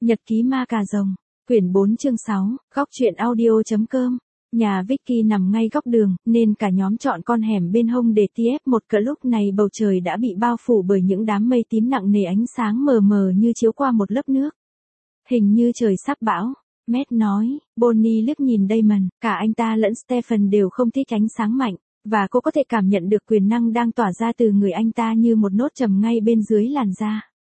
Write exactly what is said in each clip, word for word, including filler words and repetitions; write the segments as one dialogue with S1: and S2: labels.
S1: Nhật ký ma cà rồng, quyển bốn chương sáu, góc truyện audio.com. Nhà Vicky nằm ngay góc đường, nên cả nhóm chọn con hẻm bên hông để tê ép một cỡ. Lúc này bầu trời đã bị bao phủ bởi những đám mây tím nặng nề, ánh sáng mờ mờ như chiếu qua một lớp nước. Hình như trời sắp bão, Matt nói. Bonnie liếc nhìn Damon, cả anh ta lẫn Stephen đều không thích ánh sáng mạnh, và cô có thể cảm nhận được quyền năng đang tỏa ra từ người anh ta như một nốt trầm ngay bên dưới làn da.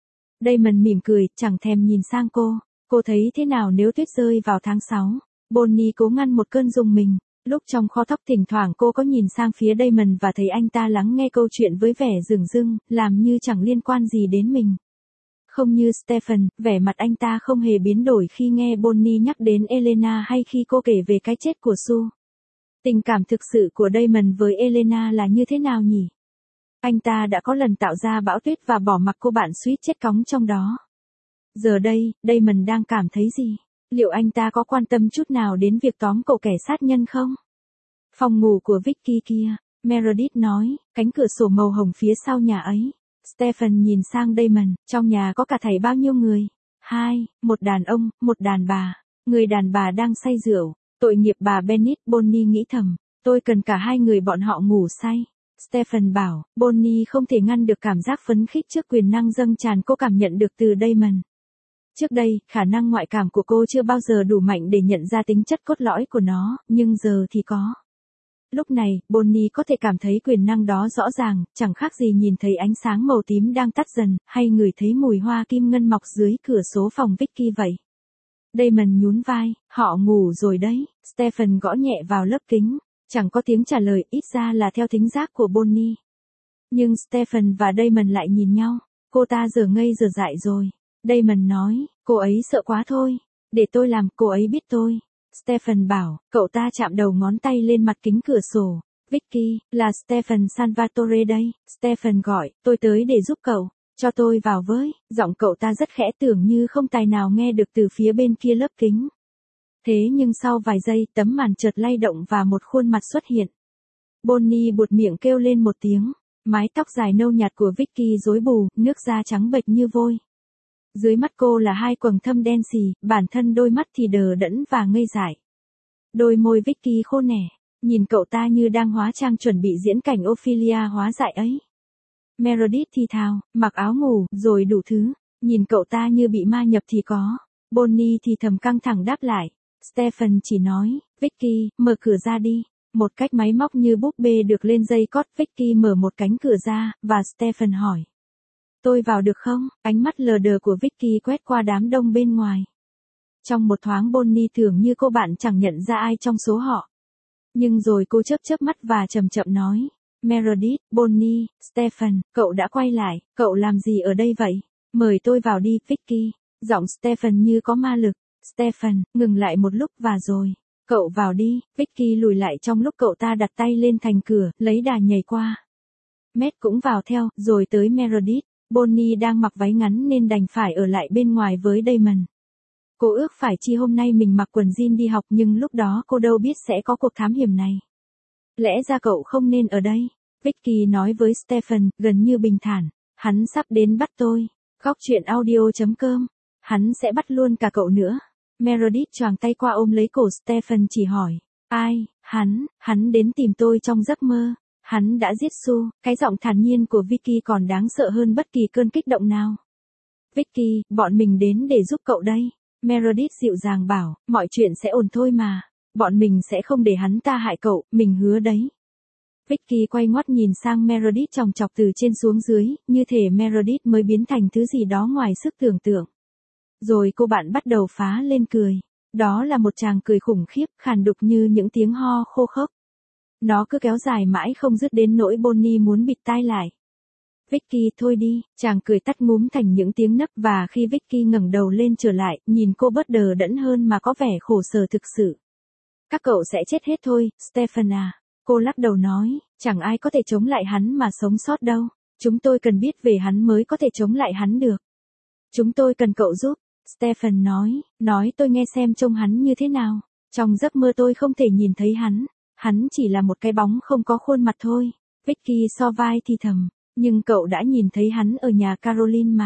S1: Damon mỉm cười, chẳng thèm nhìn sang cô. Cô thấy thế nào nếu tuyết rơi vào tháng sáu? Bonnie cố ngăn một cơn rùng mình. Lúc trong kho thóc thỉnh thoảng cô có nhìn sang phía Damon và thấy anh ta lắng nghe câu chuyện với vẻ dửng dưng, làm như chẳng liên quan gì đến mình. Không như Stephen, vẻ mặt anh ta không hề biến đổi khi nghe Bonnie nhắc đến Elena hay khi cô kể về cái chết của Sue. Tình cảm thực sự của Damon với Elena là như thế nào nhỉ? Anh ta đã có lần tạo ra bão tuyết và bỏ mặc cô bạn suýt chết cóng trong đó. Giờ đây, Damon đang cảm thấy gì? Liệu anh ta có quan tâm chút nào đến việc tóm cậu kẻ sát nhân không? Phòng ngủ của Vicky kia, Meredith nói, cánh cửa sổ màu hồng phía sau nhà ấy. Stephen nhìn sang Damon, trong nhà có cả thảy bao nhiêu người? Hai, một đàn ông, một đàn bà. Người đàn bà đang say rượu. Tội nghiệp bà Bennett, Bonnie nghĩ thầm. Tôi cần cả hai người bọn họ ngủ say. Stephen bảo, Bonnie không thể ngăn được cảm giác phấn khích trước quyền năng dâng tràn cô cảm nhận được từ Damon. Trước đây, khả năng ngoại cảm của cô chưa bao giờ đủ mạnh để nhận ra tính chất cốt lõi của nó, nhưng giờ thì có. Lúc này, Bonnie có thể cảm thấy quyền năng đó rõ ràng, chẳng khác gì nhìn thấy ánh sáng màu tím đang tắt dần, hay ngửi thấy mùi hoa kim ngân mọc dưới cửa sổ phòng Vicky vậy. Damon nhún vai, họ ngủ rồi đấy. Stephen gõ nhẹ vào lớp kính. Chẳng có tiếng trả lời, ít ra là theo thính giác của Bonnie. Nhưng Stephen và Damon lại nhìn nhau. Cô ta giờ ngây giờ dại rồi. Damon nói, cô ấy sợ quá thôi. Để tôi làm, cô ấy biết tôi. Stephen bảo, cậu ta chạm đầu ngón tay lên mặt kính cửa sổ. Vicky, là Stephen Salvatore đây. Stephen gọi, tôi tới để giúp cậu. Cho tôi vào với. Giọng cậu ta rất khẽ, tưởng như không tài nào nghe được từ phía bên kia lớp kính. Thế nhưng sau vài giây, tấm màn chợt lay động và một khuôn mặt xuất hiện. Bonnie buột miệng kêu lên một tiếng. Mái tóc dài nâu nhạt của Vicky rối bù, nước da trắng bệch như vôi. Dưới mắt cô là hai quầng thâm đen xì, bản thân đôi mắt thì đờ đẫn và ngây dại. Đôi môi Vicky khô nẻ, nhìn cậu ta như đang hóa trang chuẩn bị diễn cảnh Ophelia hóa dại ấy. Meredith thì thào, mặc áo ngủ, rồi đủ thứ, nhìn cậu ta như bị ma nhập thì có. Bonnie thì thầm căng thẳng đáp lại. Stephen chỉ nói, Vicky, mở cửa ra đi. Một cách máy móc như búp bê được lên dây cót, Vicky mở một cánh cửa ra, và Stephen hỏi. Tôi vào được không? Ánh mắt lờ đờ của Vicky quét qua đám đông bên ngoài. Trong một thoáng Bonnie tưởng như cô bạn chẳng nhận ra ai trong số họ. Nhưng rồi cô chớp chớp mắt và chậm chậm nói. Meredith, Bonnie, Stephen, cậu đã quay lại, cậu làm gì ở đây vậy? Mời tôi vào đi, Vicky. Giọng Stephen như có ma lực. Stephen, ngừng lại một lúc và rồi. Cậu vào đi. Vicky lùi lại trong lúc cậu ta đặt tay lên thành cửa, lấy đà nhảy qua. Matt cũng vào theo, rồi tới Meredith. Bonnie đang mặc váy ngắn nên đành phải ở lại bên ngoài với Damon. Cô ước phải chi hôm nay mình mặc quần jean đi học, nhưng lúc đó cô đâu biết sẽ có cuộc thám hiểm này. Lẽ ra cậu không nên ở đây. Vicky nói với Stephen, gần như bình thản. Hắn sắp đến bắt tôi. Góc truyện audio.com. Hắn sẽ bắt luôn cả cậu nữa. Meredith choàng tay qua ôm lấy cổ Stephen chỉ hỏi. Ai? Hắn, hắn đến tìm tôi trong giấc mơ. Hắn đã giết Sue. Cái giọng thản nhiên của Vicky còn đáng sợ hơn bất kỳ cơn kích động nào. Vicky, bọn mình đến để giúp cậu đây. Meredith dịu dàng bảo, mọi chuyện sẽ ổn thôi mà. Bọn mình sẽ không để hắn ta hại cậu, mình hứa đấy. Vicky quay ngoắt nhìn sang Meredith chòng chọc từ trên xuống dưới, như thể Meredith mới biến thành thứ gì đó ngoài sức tưởng tượng. Rồi cô bạn bắt đầu phá lên cười. Đó là một tràng cười khủng khiếp, khàn đục như những tiếng ho khô khốc. Nó cứ kéo dài mãi không dứt đến nỗi Bonnie muốn bịt tai lại. Vicky, thôi đi, chàng cười tắt ngúm thành những tiếng nấc, và khi Vicky ngẩng đầu lên trở lại, nhìn cô bớt đờ đẫn hơn mà có vẻ khổ sở thực sự. Các cậu sẽ chết hết thôi, Stephen à. Cô lắc đầu nói, chẳng ai có thể chống lại hắn mà sống sót đâu. Chúng tôi cần biết về hắn mới có thể chống lại hắn được. Chúng tôi cần cậu giúp. Stephen nói, nói tôi nghe xem trông hắn như thế nào. Trong giấc mơ tôi không thể nhìn thấy hắn. Hắn chỉ là một cái bóng không có khuôn mặt thôi. Vicky so vai thì thầm. Nhưng cậu đã nhìn thấy hắn ở nhà Caroline mà.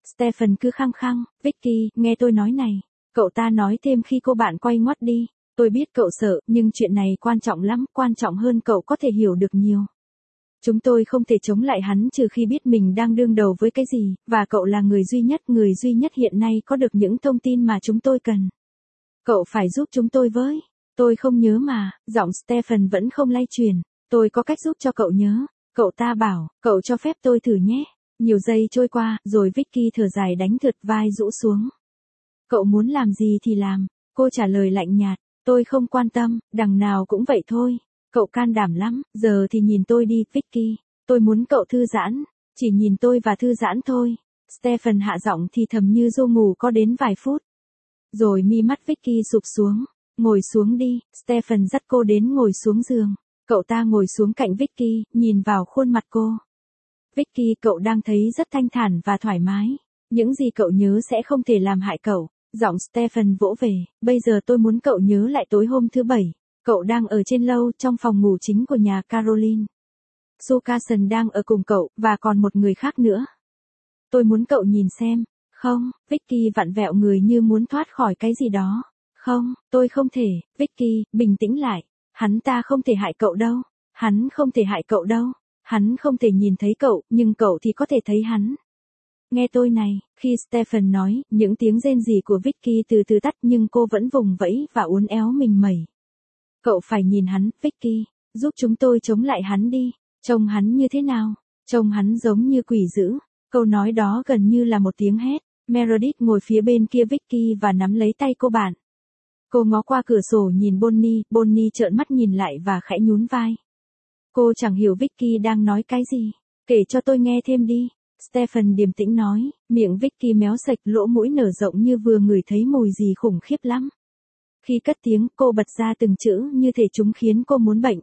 S1: Stephen cứ khăng khăng, Vicky, nghe tôi nói này. Cậu ta nói thêm khi cô bạn quay ngoắt đi. Tôi biết cậu sợ, nhưng chuyện này quan trọng lắm, quan trọng hơn cậu có thể hiểu được nhiều. Chúng tôi không thể chống lại hắn trừ khi biết mình đang đương đầu với cái gì, và cậu là người duy nhất, người duy nhất hiện nay có được những thông tin mà chúng tôi cần. Cậu phải giúp chúng tôi với. Tôi không nhớ mà, giọng Stephen vẫn không lay chuyển. Tôi có cách giúp cho cậu nhớ. Cậu ta bảo, cậu cho phép tôi thử nhé. Nhiều giây trôi qua, rồi Vicky thở dài đánh thượt vai rũ xuống. Cậu muốn làm gì thì làm. Cô trả lời lạnh nhạt. Tôi không quan tâm, đằng nào cũng vậy thôi. Cậu can đảm lắm, giờ thì nhìn tôi đi, Vicky. Tôi muốn cậu thư giãn. Chỉ nhìn tôi và thư giãn thôi. Stephen hạ giọng thì thầm như ru ngủ có đến vài phút. Rồi mi mắt Vicky sụp xuống. Ngồi xuống đi, Stephen dắt cô đến ngồi xuống giường. Cậu ta ngồi xuống cạnh Vicky, nhìn vào khuôn mặt cô. Vicky, cậu đang thấy rất thanh thản và thoải mái. Những gì cậu nhớ sẽ không thể làm hại cậu. Giọng Stephen vỗ về, bây giờ tôi muốn cậu nhớ lại tối hôm thứ bảy. Cậu đang ở trên lâu, trong phòng ngủ chính của nhà Caroline. Sue Carson đang ở cùng cậu, và còn một người khác nữa. Tôi muốn cậu nhìn xem. Không, Vicky vặn vẹo người như muốn thoát khỏi cái gì đó. Không, tôi không thể, Vicky, bình tĩnh lại. Hắn ta không thể hại cậu đâu. Hắn không thể hại cậu đâu. Hắn không thể nhìn thấy cậu, nhưng cậu thì có thể thấy hắn. Nghe tôi này, khi Stephen nói, những tiếng rên rỉ của Vicky từ từ tắt nhưng cô vẫn vùng vẫy và uốn éo mình mẩy. Cậu phải nhìn hắn, Vicky, giúp chúng tôi chống lại hắn đi. Trông hắn như thế nào? Trông hắn giống như quỷ dữ. Câu nói đó gần như là một tiếng hét. Meredith ngồi phía bên kia Vicky và nắm lấy tay cô bạn. Cô ngó qua cửa sổ nhìn Bonnie, Bonnie trợn mắt nhìn lại và khẽ nhún vai. Cô chẳng hiểu Vicky đang nói cái gì. Kể cho tôi nghe thêm đi. Stephen điềm tĩnh nói, miệng Vicky méo sạch, lỗ mũi nở rộng như vừa ngửi thấy mùi gì khủng khiếp lắm. Khi cất tiếng, cô bật ra từng chữ như thể chúng khiến cô muốn bệnh.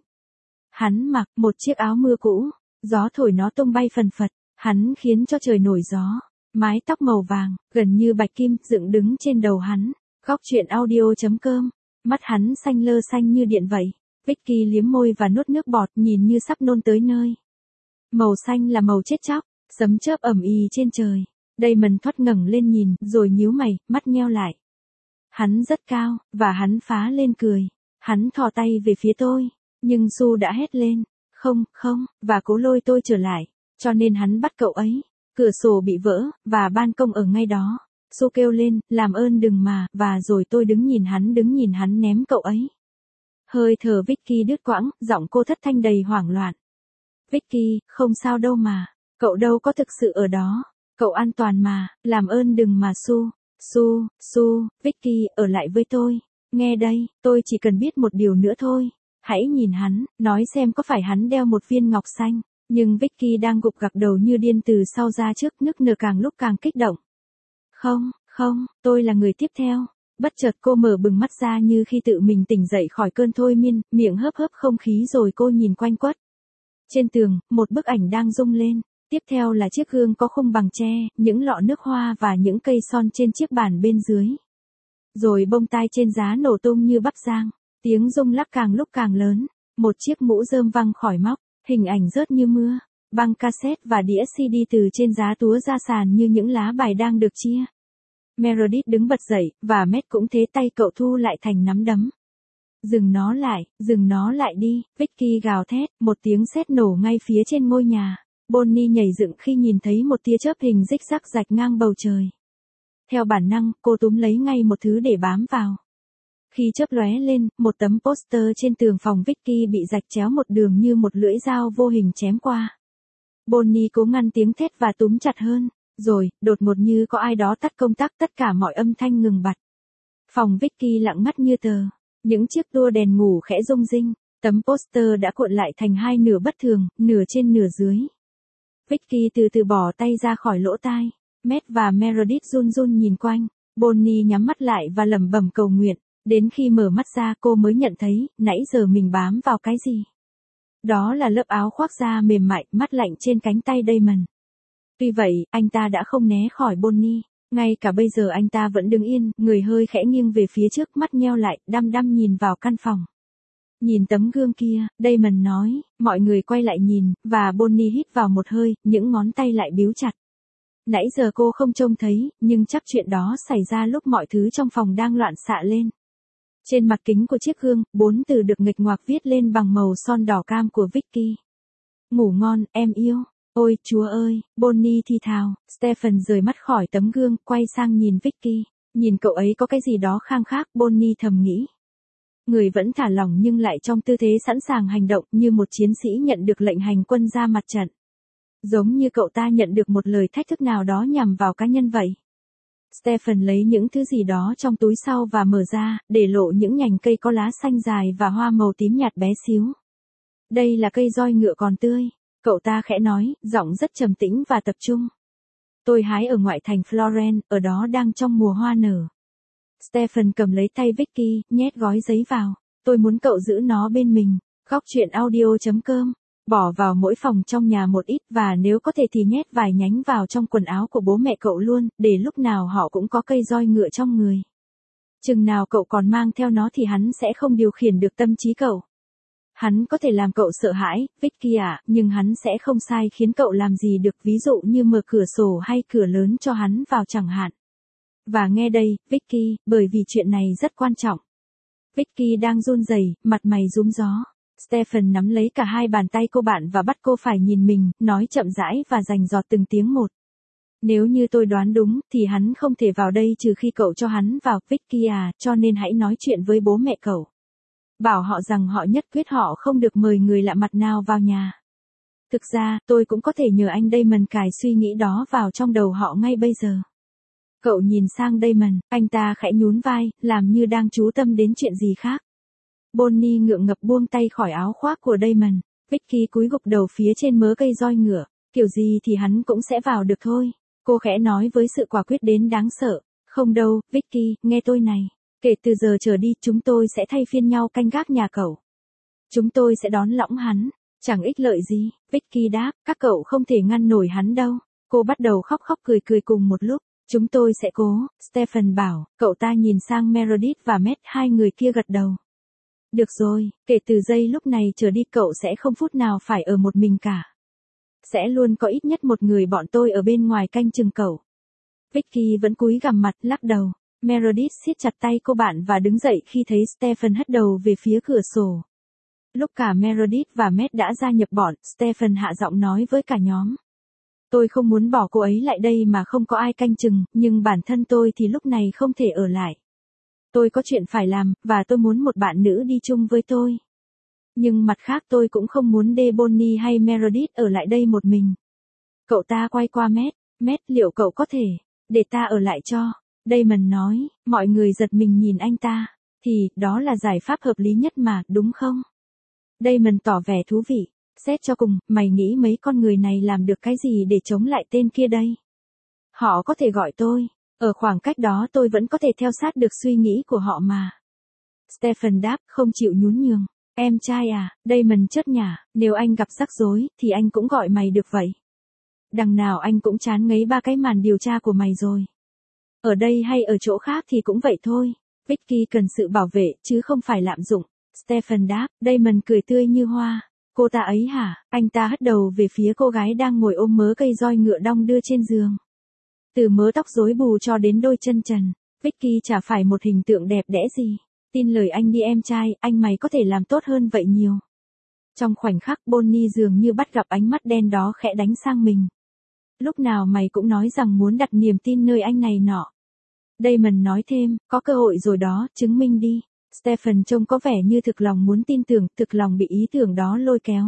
S1: Hắn mặc một chiếc áo mưa cũ, gió thổi nó tung bay phần phật, hắn khiến cho trời nổi gió. Mái tóc màu vàng, gần như bạch kim, dựng đứng trên đầu hắn. Góc truyện audio chấm com. Mắt hắn xanh lơ xanh như điện vậy. Vicky liếm môi và nuốt nước bọt, nhìn như sắp nôn tới nơi. Màu xanh là màu chết chóc, sấm chớp ầm ĩ trên trời. Damon thoát ngẩng lên nhìn, rồi nhíu mày, mắt nheo lại. Hắn rất cao, và hắn phá lên cười. Hắn thò tay về phía tôi, nhưng Sue đã hét lên, không, không, và cố lôi tôi trở lại, cho nên hắn bắt cậu ấy. Cửa sổ bị vỡ, và ban công ở ngay đó. Sue kêu lên, làm ơn đừng mà, và rồi tôi đứng nhìn hắn đứng nhìn hắn ném cậu ấy. Hơi thở Vicky đứt quãng, giọng cô thất thanh đầy hoảng loạn. Vicky, không sao đâu mà, cậu đâu có thực sự ở đó, cậu an toàn mà, làm ơn đừng mà Sue, Sue, Sue, Vicky, ở lại với tôi, nghe đây, tôi chỉ cần biết một điều nữa thôi, hãy nhìn hắn, nói xem có phải hắn đeo một viên ngọc xanh, nhưng Vicky đang gục gặc đầu như điên từ sau ra trước, nức nở càng lúc càng kích động. Không, không, tôi là người tiếp theo. Bất chợt cô mở bừng mắt ra như khi tự mình tỉnh dậy khỏi cơn thôi miên, miệng hớp hớp không khí rồi cô nhìn quanh quất. Trên tường, một bức ảnh đang rung lên, tiếp theo là chiếc gương có khung bằng tre, những lọ nước hoa và những cây son trên chiếc bàn bên dưới. Rồi bông tai trên giá nổ tung như bắp rang, tiếng rung lắc càng lúc càng lớn, một chiếc mũ rơm văng khỏi móc, hình ảnh rớt như mưa, băng cassette và đĩa xê đê từ trên giá túa ra sàn như những lá bài đang được chia. Meredith đứng bật dậy, và Matt cũng thế, tay cậu thu lại thành nắm đấm. Dừng nó lại, dừng nó lại đi, Vicky gào thét, một tiếng sét nổ ngay phía trên ngôi nhà. Bonnie nhảy dựng khi nhìn thấy một tia chớp hình rích rắc rạch ngang bầu trời. Theo bản năng, cô túm lấy ngay một thứ để bám vào. Khi chớp lóe lên, một tấm poster trên tường phòng Vicky bị rạch chéo một đường như một lưỡi dao vô hình chém qua. Bonnie cố ngăn tiếng thét và túm chặt hơn. Rồi, đột ngột như có ai đó tắt công tắc, tất cả mọi âm thanh ngừng bặt. Phòng Vicky lặng ngắt như tờ. Những chiếc tua đèn ngủ khẽ rung rinh. Tấm poster đã cuộn lại thành hai nửa bất thường, nửa trên nửa dưới. Vicky từ từ bỏ tay ra khỏi lỗ tai. Matt và Meredith run run nhìn quanh. Bonnie nhắm mắt lại và lẩm bẩm cầu nguyện. Đến khi mở mắt ra cô mới nhận thấy, nãy giờ mình bám vào cái gì. Đó là lớp áo khoác da mềm mại, mát lạnh trên cánh tay Damon. Tuy vậy, anh ta đã không né khỏi Bonnie. Ngay cả bây giờ anh ta vẫn đứng yên, người hơi khẽ nghiêng về phía trước, mắt nheo lại, đăm đăm nhìn vào căn phòng. Nhìn tấm gương kia, Damon nói, mọi người quay lại nhìn, và Bonnie hít vào một hơi, những ngón tay lại bíu chặt. Nãy giờ cô không trông thấy, nhưng chắc chuyện đó xảy ra lúc mọi thứ trong phòng đang loạn xạ lên. Trên mặt kính của chiếc gương, bốn từ được nghịch ngoạc viết lên bằng màu son đỏ cam của Vicky. Ngủ ngon, em yêu. Ôi, Chúa ơi, Bonnie thì thào. Stephen rời mắt khỏi tấm gương, quay sang nhìn Vicky. Nhìn cậu ấy có cái gì đó khang khác, Bonnie thầm nghĩ. Người vẫn thả lỏng nhưng lại trong tư thế sẵn sàng hành động như một chiến sĩ nhận được lệnh hành quân ra mặt trận. Giống như cậu ta nhận được một lời thách thức nào đó nhằm vào cá nhân vậy. Stephen lấy những thứ gì đó trong túi sau và mở ra, để lộ những nhành cây có lá xanh dài và hoa màu tím nhạt bé xíu. Đây là cây roi ngựa còn tươi, cậu ta khẽ nói, giọng rất trầm tĩnh và tập trung. Tôi hái ở ngoại thành Florence, ở đó đang trong mùa hoa nở. Stephen cầm lấy tay Vicky, nhét gói giấy vào. Tôi muốn cậu giữ nó bên mình. Góc truyện audio chấm com. Bỏ vào mỗi phòng trong nhà một ít và nếu có thể thì nhét vài nhánh vào trong quần áo của bố mẹ cậu luôn, để lúc nào họ cũng có cây roi ngựa trong người. Chừng nào cậu còn mang theo nó thì hắn sẽ không điều khiển được tâm trí cậu. Hắn có thể làm cậu sợ hãi, Vicky ạ, nhưng hắn sẽ không sai khiến cậu làm gì được, ví dụ như mở cửa sổ hay cửa lớn cho hắn vào chẳng hạn. Và nghe đây, Vicky, bởi vì chuyện này rất quan trọng. Vicky đang run rẩy, mặt mày rúm gió. Stephen nắm lấy cả hai bàn tay cô bạn và bắt cô phải nhìn mình, nói chậm rãi và rành rọt từng tiếng một. Nếu như tôi đoán đúng, thì hắn không thể vào đây trừ khi cậu cho hắn vào, Vicky à, cho nên hãy nói chuyện với bố mẹ cậu. Bảo họ rằng họ nhất quyết họ không được mời người lạ mặt nào vào nhà. Thực ra, tôi cũng có thể nhờ anh Damon cài suy nghĩ đó vào trong đầu họ ngay bây giờ. Cậu nhìn sang Damon, anh ta khẽ nhún vai, làm như đang chú tâm đến chuyện gì khác. Bonnie ngượng ngập buông tay khỏi áo khoác của Damon. Vicky cúi gục đầu phía trên mớ cây roi ngựa. Kiểu gì thì hắn cũng sẽ vào được thôi. Cô khẽ nói với sự quả quyết đến đáng sợ. Không đâu, Vicky, nghe tôi này. Kể từ giờ trở đi, chúng tôi sẽ thay phiên nhau canh gác nhà cậu. Chúng tôi sẽ đón lõng hắn. Chẳng ích lợi gì, Vicky đáp, các cậu không thể ngăn nổi hắn đâu. Cô bắt đầu khóc khóc cười cười cùng một lúc. Chúng tôi sẽ cố, Stephen bảo, cậu ta nhìn sang Meredith và Matt, hai người kia gật đầu. Được rồi, kể từ giây lúc này trở đi cậu sẽ không phút nào phải ở một mình cả. Sẽ luôn có ít nhất một người bọn tôi ở bên ngoài canh chừng cậu. Vicky vẫn cúi gằm mặt, lắc đầu. Meredith siết chặt tay cô bạn và đứng dậy khi thấy Stephen hất đầu về phía cửa sổ. Lúc cả Meredith và Matt đã gia nhập bọn, Stephen hạ giọng nói với cả nhóm. Tôi không muốn bỏ cô ấy lại đây mà không có ai canh chừng, nhưng bản thân tôi thì lúc này không thể ở lại. Tôi có chuyện phải làm, và tôi muốn một bạn nữ đi chung với tôi. Nhưng mặt khác tôi cũng không muốn để Bonnie hay Meredith ở lại đây một mình. Cậu ta quay qua Matt. Matt, liệu cậu có thể để ta ở lại cho? Damon nói, mọi người giật mình nhìn anh ta. Thì, đó là giải pháp hợp lý nhất mà, đúng không? Damon tỏ vẻ thú vị. Xét cho cùng, mày nghĩ mấy con người này làm được cái gì để chống lại tên kia đây? Họ có thể gọi tôi. Ở khoảng cách đó tôi vẫn có thể theo sát được suy nghĩ của họ mà. Stephen đáp, không chịu nhún nhường. Em trai à, Damon chớp nhả, nếu anh gặp rắc rối, thì anh cũng gọi mày được vậy. Đằng nào anh cũng chán ngấy ba cái màn điều tra của mày rồi. Ở đây hay ở chỗ khác thì cũng vậy thôi. Vicky cần sự bảo vệ, chứ không phải lạm dụng. Stephen đáp, Damon cười tươi như hoa. Cô ta ấy hả? Anh ta hất đầu về phía cô gái đang ngồi ôm mớ cây roi ngựa đong đưa trên giường. Từ mớ tóc rối bù cho đến đôi chân trần, Vicky chả phải một hình tượng đẹp đẽ gì. Tin lời anh đi em trai, anh mày có thể làm tốt hơn vậy nhiều. Trong khoảnh khắc Bonnie dường như bắt gặp ánh mắt đen đó khẽ đánh sang mình. Lúc nào mày cũng nói rằng muốn đặt niềm tin nơi anh này nọ. Damon nói thêm, có cơ hội rồi đó, chứng minh đi. Stephen trông có vẻ như thực lòng muốn tin tưởng, thực lòng bị ý tưởng đó lôi kéo.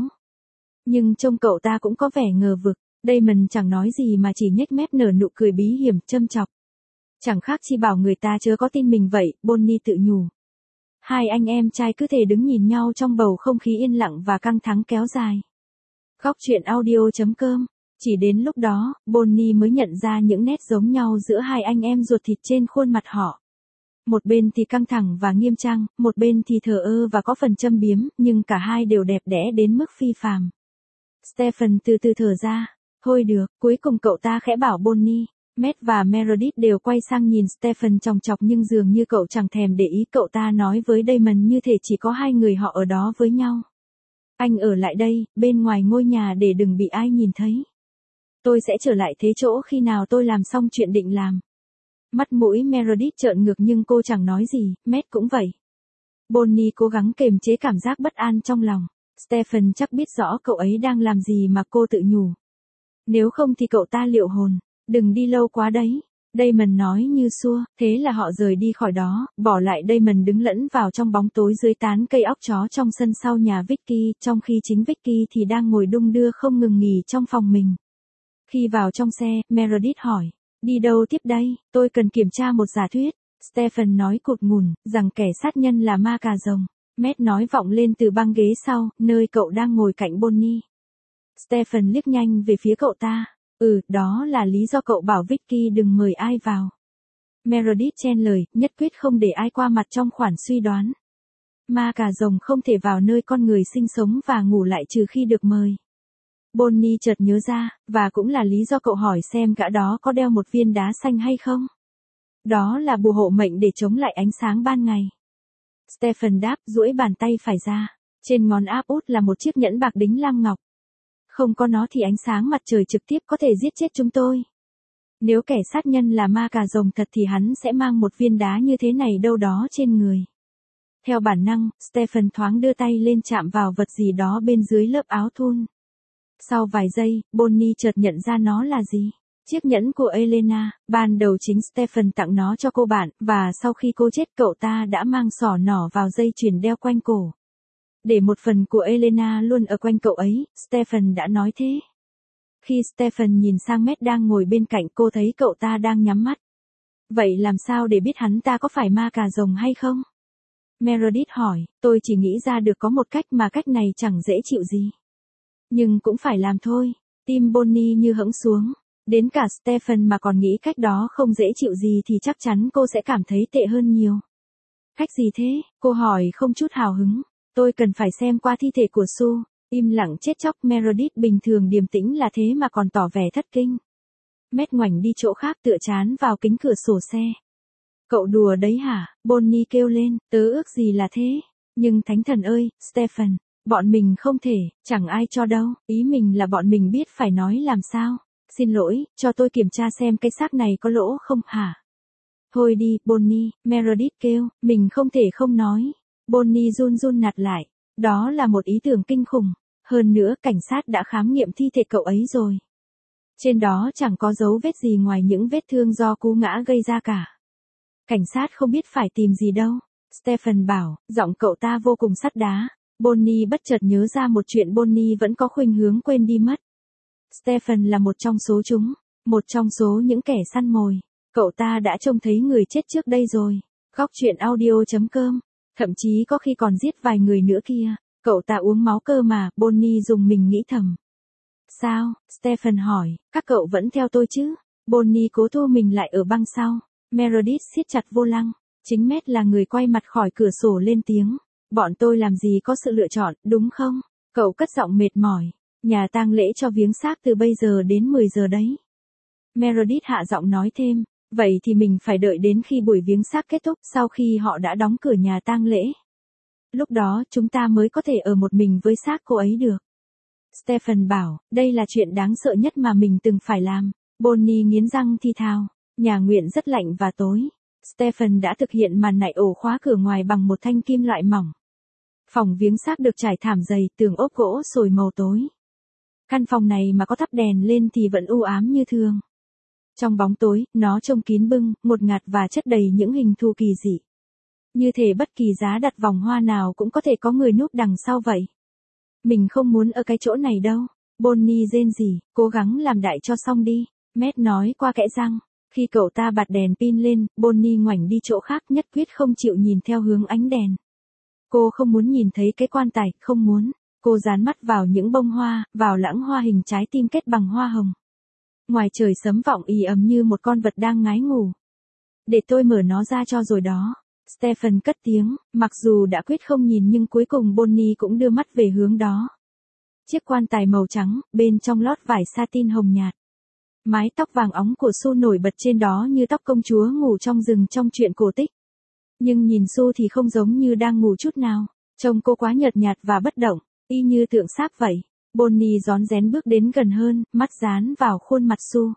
S1: Nhưng trông cậu ta cũng có vẻ ngờ vực. Damon chẳng nói gì mà chỉ nhếch mép nở nụ cười bí hiểm, châm chọc. Chẳng khác chi bảo người ta chớ có tin mình vậy, Bonnie tự nhủ. Hai anh em trai cứ thể đứng nhìn nhau trong bầu không khí yên lặng và căng thẳng kéo dài. Góc truyện audio chấm com. Chỉ đến lúc đó, Bonnie mới nhận ra những nét giống nhau giữa hai anh em ruột thịt trên khuôn mặt họ. Một bên thì căng thẳng và nghiêm trang, một bên thì thờ ơ và có phần châm biếm, nhưng cả hai đều đẹp đẽ đến mức phi phàm. Stephen từ từ thở ra. Thôi được, cuối cùng cậu ta khẽ bảo Bonnie. Matt và Meredith đều quay sang nhìn Stephen chòng chọc nhưng dường như cậu chẳng thèm để ý. Cậu ta nói với Damon như thể chỉ có hai người họ ở đó với nhau. Anh ở lại đây, bên ngoài ngôi nhà để đừng bị ai nhìn thấy. Tôi sẽ trở lại thế chỗ khi nào tôi làm xong chuyện định làm. Mắt mũi Meredith trợn ngược nhưng cô chẳng nói gì, Matt cũng vậy. Bonnie cố gắng kềm chế cảm giác bất an trong lòng. Stephen chắc biết rõ cậu ấy đang làm gì mà cô tự nhủ. Nếu không thì cậu ta liệu hồn, đừng đi lâu quá đấy. Damon nói như xua, thế là họ rời đi khỏi đó, bỏ lại Damon đứng lẫn vào trong bóng tối dưới tán cây óc chó trong sân sau nhà Vicky, trong khi chính Vicky thì đang ngồi đung đưa không ngừng nghỉ trong phòng mình. Khi vào trong xe, Meredith hỏi, đi đâu tiếp đây, tôi cần kiểm tra một giả thuyết. Stephen nói cụt ngùn, rằng kẻ sát nhân là ma cà rồng. Matt nói vọng lên từ băng ghế sau, nơi cậu đang ngồi cạnh Bonnie. Stephen liếc nhanh về phía cậu ta. Ừ, đó là lý do cậu bảo Vicky đừng mời ai vào. Meredith chen lời, nhất quyết không để ai qua mặt trong khoản suy đoán. Ma cà rồng không thể vào nơi con người sinh sống và ngủ lại trừ khi được mời. Bonnie chợt nhớ ra, và cũng là lý do cậu hỏi xem gã đó có đeo một viên đá xanh hay không. Đó là bùa hộ mệnh để chống lại ánh sáng ban ngày. Stephen đáp, duỗi bàn tay phải ra. Trên ngón áp út là một chiếc nhẫn bạc đính lam ngọc. Không có nó thì ánh sáng mặt trời trực tiếp có thể giết chết chúng tôi. Nếu kẻ sát nhân là ma cà rồng thật thì hắn sẽ mang một viên đá như thế này đâu đó trên người. Theo bản năng, Stephen thoáng đưa tay lên chạm vào vật gì đó bên dưới lớp áo thun. Sau vài giây, Bonnie chợt nhận ra nó là gì. Chiếc nhẫn của Elena, ban đầu chính Stephen tặng nó cho cô bạn, và sau khi cô chết cậu ta đã mang xỏ nỏ vào dây chuyền đeo quanh cổ. Để một phần của Elena luôn ở quanh cậu ấy, Stephen đã nói thế. Khi Stephen nhìn sang Matt đang ngồi bên cạnh cô thấy cậu ta đang nhắm mắt. Vậy làm sao để biết hắn ta có phải ma cà rồng hay không? Meredith hỏi, tôi chỉ nghĩ ra được có một cách mà cách này chẳng dễ chịu gì. Nhưng cũng phải làm thôi. Tim Bonnie như hẫng xuống. Đến cả Stephen mà còn nghĩ cách đó không dễ chịu gì thì chắc chắn cô sẽ cảm thấy tệ hơn nhiều. Cách gì thế? Cô hỏi không chút hào hứng. Tôi cần phải xem qua thi thể của Sue. Im lặng chết chóc, Meredith bình thường điềm tĩnh là thế mà còn tỏ vẻ thất kinh. Matt ngoảnh đi chỗ khác tựa chán vào kính cửa sổ xe. Cậu đùa đấy hả? Bonnie kêu lên, tớ ước gì là thế. Nhưng thánh thần ơi, Stephen, bọn mình không thể, chẳng ai cho đâu. Ý mình là bọn mình biết phải nói làm sao. Xin lỗi, cho tôi kiểm tra xem cái xác này có lỗ không hả? Thôi đi, Bonnie, Meredith kêu, mình không thể không nói. Bonnie run run nạt lại. Đó là một ý tưởng kinh khủng. Hơn nữa, cảnh sát đã khám nghiệm thi thể cậu ấy rồi. Trên đó chẳng có dấu vết gì ngoài những vết thương do cú ngã gây ra cả. Cảnh sát không biết phải tìm gì đâu. Stephen bảo, giọng cậu ta vô cùng sắt đá. Bonnie bất chợt nhớ ra một chuyện Bonnie vẫn có khuynh hướng quên đi mất. Stephen là một trong số chúng, một trong số những kẻ săn mồi. Cậu ta đã trông thấy người chết trước đây rồi. Góc truyện audio chấm com. Thậm chí có khi còn giết vài người nữa kia. Cậu ta uống máu cơ mà, Bonnie dùng mình nghĩ thầm. Sao? Stephen hỏi, các cậu vẫn theo tôi chứ? Bonnie cố thu mình lại ở băng sau. Meredith siết chặt vô lăng. Chính Matt là người quay mặt khỏi cửa sổ lên tiếng. Bọn tôi làm gì có sự lựa chọn, đúng không? Cậu cất giọng mệt mỏi. Nhà tang lễ cho viếng xác từ bây giờ đến mười giờ đấy. Meredith hạ giọng nói thêm. Vậy thì mình phải đợi đến khi buổi viếng xác kết thúc sau khi họ đã đóng cửa nhà tang lễ. Lúc đó chúng ta mới có thể ở một mình với xác cô ấy được. Stephen bảo, đây là chuyện đáng sợ nhất mà mình từng phải làm. Bonnie nghiến răng thi thào. Nhà nguyện rất lạnh và tối. Stephen đã thực hiện màn nạy ổ khóa cửa ngoài bằng một thanh kim loại mỏng. Phòng viếng xác được trải thảm dày, tường ốp gỗ sồi màu tối. Căn phòng này mà có thắp đèn lên thì vẫn u ám như thường. Trong bóng tối, nó trông kín bưng, ngột ngạt và chất đầy những hình thù kỳ dị. Như thể bất kỳ giá đặt vòng hoa nào cũng có thể có người núp đằng sau vậy. Mình không muốn ở cái chỗ này đâu. Bonnie rên rỉ, cố gắng làm đại cho xong đi. Matt nói qua kẽ răng. Khi cậu ta bật đèn pin lên, Bonnie ngoảnh đi chỗ khác, nhất quyết không chịu nhìn theo hướng ánh đèn. Cô không muốn nhìn thấy cái quan tài, không muốn. Cô dán mắt vào những bông hoa, vào lãng hoa hình trái tim kết bằng hoa hồng. Ngoài trời sấm vọng ì ầm như một con vật đang ngái ngủ. Để tôi mở nó ra cho rồi đó. Stephen cất tiếng, mặc dù đã quyết không nhìn nhưng cuối cùng Bonnie cũng đưa mắt về hướng đó. Chiếc quan tài màu trắng, bên trong lót vải satin hồng nhạt. Mái tóc vàng óng của Sue nổi bật trên đó như tóc công chúa ngủ trong rừng trong truyện cổ tích. Nhưng nhìn Sue thì không giống như đang ngủ chút nào. Trông cô quá nhợt nhạt và bất động, y như tượng xác vậy. Bonnie rón rén bước đến gần hơn, mắt dán vào khuôn mặt Sue.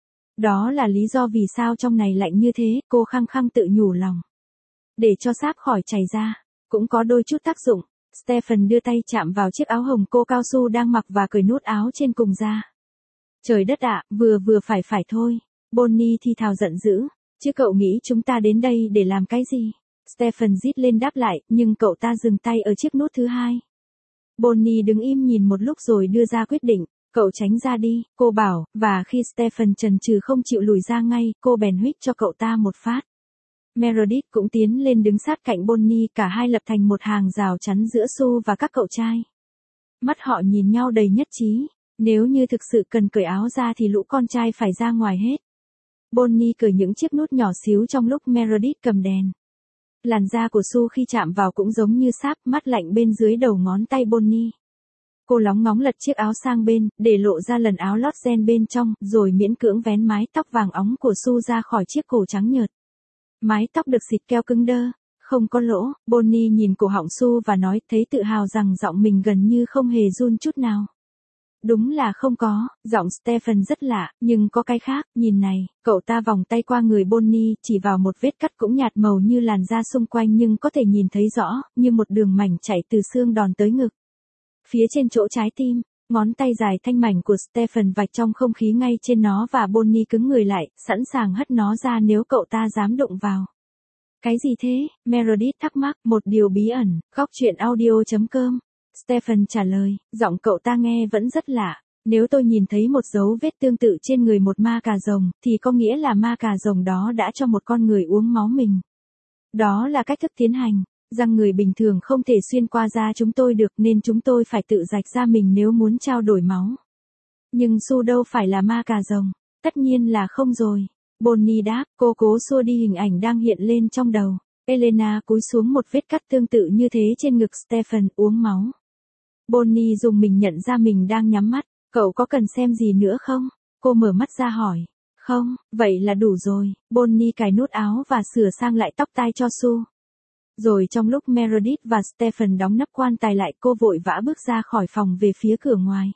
S1: Đó là lý do vì sao trong này lạnh như thế, cô khăng khăng tự nhủ lòng. Để cho sáp khỏi chảy ra, cũng có đôi chút tác dụng. Stephen đưa tay chạm vào chiếc áo hồng cô cao su đang mặc và cởi nút áo trên cùng ra. Trời đất ạ, vừa vừa phải phải thôi. Bonnie thì thào giận dữ. Chứ cậu nghĩ chúng ta đến đây để làm cái gì? Stephen rít lên đáp lại, nhưng cậu ta dừng tay ở chiếc nút thứ hai. Bonnie đứng im nhìn một lúc rồi đưa ra quyết định. Cậu tránh ra đi, cô bảo, và khi Stephen chần chừ không chịu lùi ra ngay, cô bèn huých cho cậu ta một phát. Meredith cũng tiến lên đứng sát cạnh Bonnie, cả hai lập thành một hàng rào chắn giữa Sue và các cậu trai. Mắt họ nhìn nhau đầy nhất trí, nếu như thực sự cần cởi áo ra thì lũ con trai phải ra ngoài hết. Bonnie cởi những chiếc nút nhỏ xíu trong lúc Meredith cầm đèn. Làn da của Sue khi chạm vào cũng giống như sáp, mát lạnh bên dưới đầu ngón tay Bonnie. Cô lóng ngóng lật chiếc áo sang bên, để lộ ra lần áo lót ren bên trong, rồi miễn cưỡng vén mái tóc vàng óng của Sue ra khỏi chiếc cổ trắng nhợt. Mái tóc được xịt keo cứng đơ, không có lỗ. Bonnie nhìn cổ họng Sue và nói, thấy tự hào rằng giọng mình gần như không hề run chút nào. Đúng là không có, giọng Stephen rất lạ, nhưng có cái khác, nhìn này. Cậu ta vòng tay qua người Bonnie, chỉ vào một vết cắt cũng nhạt màu như làn da xung quanh nhưng có thể nhìn thấy rõ, như một đường mảnh chảy từ xương đòn tới ngực. Phía trên chỗ trái tim, ngón tay dài thanh mảnh của Stephen vạch trong không khí ngay trên nó và Bonnie cứng người lại, sẵn sàng hất nó ra nếu cậu ta dám đụng vào. Cái gì thế? Meredith thắc mắc, một điều bí ẩn, góc truyện audio chấm com. Stephen trả lời, giọng cậu ta nghe vẫn rất lạ. Nếu tôi nhìn thấy một dấu vết tương tự trên người một ma cà rồng, thì có nghĩa là ma cà rồng đó đã cho một con người uống máu mình. Đó là cách thức tiến hành. Rằng người bình thường không thể xuyên qua da chúng tôi được nên chúng tôi phải tự rạch da mình nếu muốn trao đổi máu. Nhưng Sue đâu phải là ma cà rồng. Tất nhiên là không rồi. Bonnie đáp, cô cố xua đi hình ảnh đang hiện lên trong đầu. Elena cúi xuống một vết cắt tương tự như thế trên ngực Stephen, uống máu. Bonnie dùng mình nhận ra mình đang nhắm mắt. Cậu có cần xem gì nữa không? Cô mở mắt ra hỏi. Không, vậy là đủ rồi. Bonnie cài nút áo và sửa sang lại tóc tai cho Sue. Rồi trong lúc Meredith và Stephen đóng nắp quan tài lại, cô vội vã bước ra khỏi phòng về phía cửa ngoài.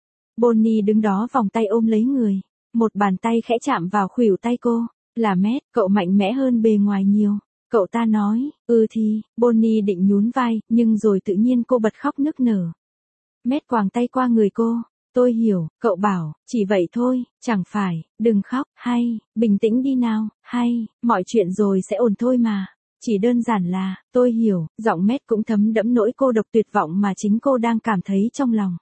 S1: Bonnie đứng đó vòng tay ôm lấy người. Một bàn tay khẽ chạm vào khuỷu tay cô. Là Matt, cậu mạnh mẽ hơn bề ngoài nhiều. Cậu ta nói, ừ thì, Bonnie định nhún vai, nhưng rồi tự nhiên cô bật khóc nức nở. Matt quàng tay qua người cô. Tôi hiểu, cậu bảo, chỉ vậy thôi, chẳng phải, đừng khóc, hay, bình tĩnh đi nào, hay, mọi chuyện rồi sẽ ổn thôi mà. Chỉ đơn giản là, tôi hiểu, giọng Matt cũng thấm đẫm nỗi cô độc tuyệt vọng mà chính cô đang cảm thấy trong lòng.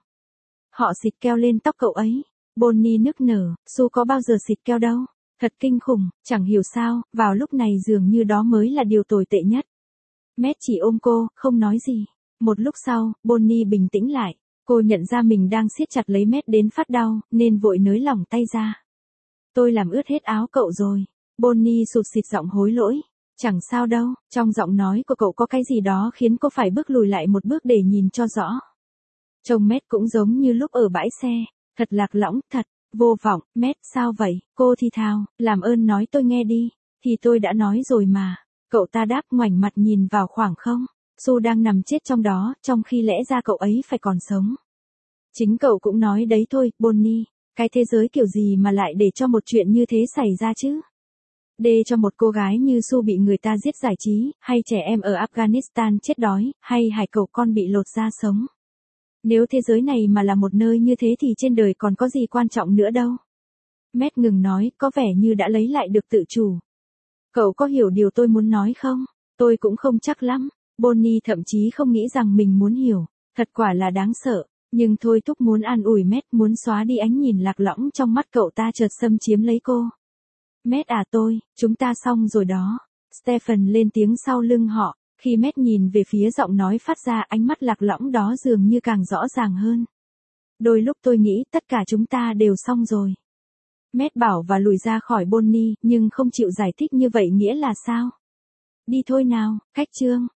S1: Họ xịt keo lên tóc cậu ấy. Bonnie nức nở, Sue có bao giờ xịt keo đâu. Thật kinh khủng, chẳng hiểu sao, vào lúc này dường như đó mới là điều tồi tệ nhất. Matt chỉ ôm cô, không nói gì. Một lúc sau, Bonnie bình tĩnh lại. Cô nhận ra mình đang siết chặt lấy Matt đến phát đau, nên vội nới lỏng tay ra. Tôi làm ướt hết áo cậu rồi. Bonnie sụt sịt giọng hối lỗi. Chẳng sao đâu, trong giọng nói của cậu có cái gì đó khiến cô phải bước lùi lại một bước để nhìn cho rõ. Trông Matt cũng giống như lúc ở bãi xe, thật lạc lõng, thật, vô vọng. Matt, sao vậy? Cô thì thào, làm ơn nói tôi nghe đi. Thì tôi đã nói rồi mà. Cậu ta đáp, ngoảnh mặt nhìn vào khoảng không. Sue đang nằm chết trong đó, trong khi lẽ ra cậu ấy phải còn sống. Chính cậu cũng nói đấy thôi, Bonnie. Cái thế giới kiểu gì mà lại để cho một chuyện như thế xảy ra chứ? Để cho một cô gái như Sue bị người ta giết giải trí, hay trẻ em ở Afghanistan chết đói, hay hải cẩu con bị lột da sống. Nếu thế giới này mà là một nơi như thế thì trên đời còn có gì quan trọng nữa đâu. Matt ngừng nói, có vẻ như đã lấy lại được tự chủ. Cậu có hiểu điều tôi muốn nói không? Tôi cũng không chắc lắm. Bonnie thậm chí không nghĩ rằng mình muốn hiểu. Thật quả là đáng sợ. Nhưng thôi thúc muốn an ủi Matt, muốn xóa đi ánh nhìn lạc lõng trong mắt cậu ta chợt xâm chiếm lấy cô. Matt à tôi, chúng ta xong rồi đó. Stephen lên tiếng sau lưng họ. Khi Matt nhìn về phía giọng nói phát ra, ánh mắt lạc lõng đó dường như càng rõ ràng hơn. Đôi lúc tôi nghĩ tất cả chúng ta đều xong rồi. Matt bảo và lùi ra khỏi Bonnie, nhưng không chịu giải thích như vậy nghĩa là sao. Đi thôi nào, khách trương.